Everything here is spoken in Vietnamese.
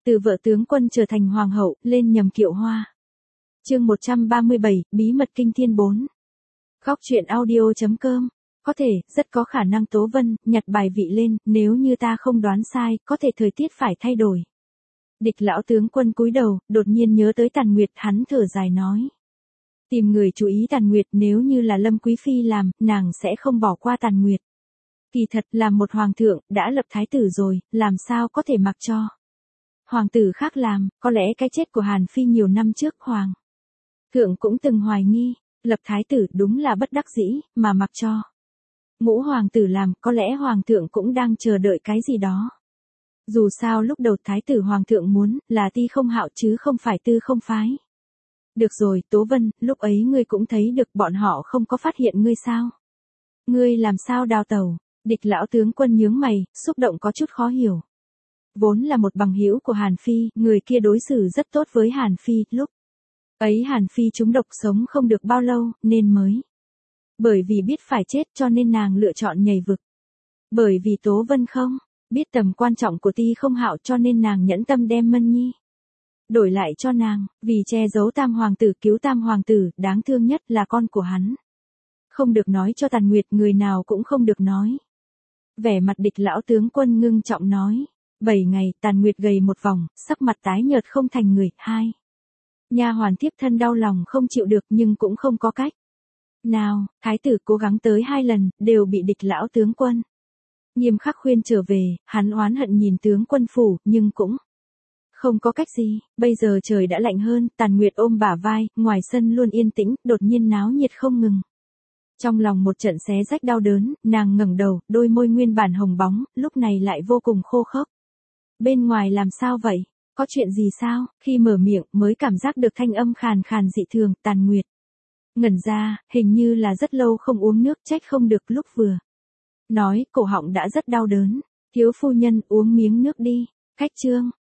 Từ vợ tướng quân trở thành hoàng hậu, lên nhầm kiệu hoa. Chương 137, bí mật kinh thiên 4. Góc truyện audio.com. Có thể, rất có khả năng Tố Vân nhặt bài vị lên, nếu như ta không đoán sai, có thể thời tiết phải thay đổi. Địch lão tướng quân cúi đầu, đột nhiên nhớ tới Tàn Nguyệt, hắn thở dài nói. Tìm người chú ý Tàn Nguyệt, nếu như là Lâm Quý Phi làm, nàng sẽ không bỏ qua Tàn Nguyệt. Kỳ thật, làm một hoàng thượng, đã lập thái tử rồi, làm sao có thể mặc cho hoàng tử khác làm, có lẽ cái chết của Hàn Phi nhiều năm trước hoàng thượng cũng từng hoài nghi, lập thái tử đúng là bất đắc dĩ, mà mặc cho ngũ hoàng tử làm, có lẽ hoàng thượng cũng đang chờ đợi cái gì đó. Dù sao lúc đầu thái tử hoàng thượng muốn là Ti Không Hạo chứ không phải Tư Không Phái. Được rồi, Tố Vân, lúc ấy ngươi cũng thấy được bọn họ không có phát hiện ngươi sao? Ngươi làm sao đào tẩu? Địch lão tướng quân nhướng mày, xúc động có chút khó hiểu. Vốn là một bằng hữu của Hàn Phi, người kia đối xử rất tốt với Hàn Phi, lúc ấy Hàn Phi trúng độc sống không được bao lâu, nên mới. Bởi vì biết phải chết cho nên nàng lựa chọn nhảy vực. Bởi vì Tố Vân không biết tầm quan trọng của Ti Không Hạo cho nên nàng nhẫn tâm đem Mân Nhi đổi lại cho nàng, vì che giấu Tam hoàng tử, cứu Tam hoàng tử, đáng thương nhất là con của hắn. Không được nói cho Tàn Nguyệt, người nào cũng không được nói. Vẻ mặt địch lão tướng quân ngưng trọng nói. 7 ngày, Tàn Nguyệt gầy một vòng, sắc mặt tái nhợt không thành người. 2. Nha hoàn tiếp thân đau lòng không chịu được nhưng cũng không có cách nào, thái tử cố gắng tới 2 lần, đều bị địch lão tướng quân nghiêm khắc khuyên trở về, hắn oán hận nhìn tướng quân phủ, nhưng cũng không có cách gì. Bây giờ trời đã lạnh hơn, Tàn Nguyệt ôm bả vai, ngoài sân luôn yên tĩnh, đột nhiên náo nhiệt không ngừng. Trong lòng một trận xé rách đau đớn, nàng ngẩng đầu, đôi môi nguyên bản hồng bóng, lúc này lại vô cùng khô khốc. Bên ngoài làm sao vậy? Có chuyện gì sao? Khi mở miệng mới cảm giác được thanh âm khàn khàn dị thường. Tàn Nguyệt ngẩn ra, hình như là rất lâu không uống nước, trách không được lúc vừa nói, cổ họng đã rất đau đớn. Thiếu phu nhân, uống miếng nước đi. Khách trương,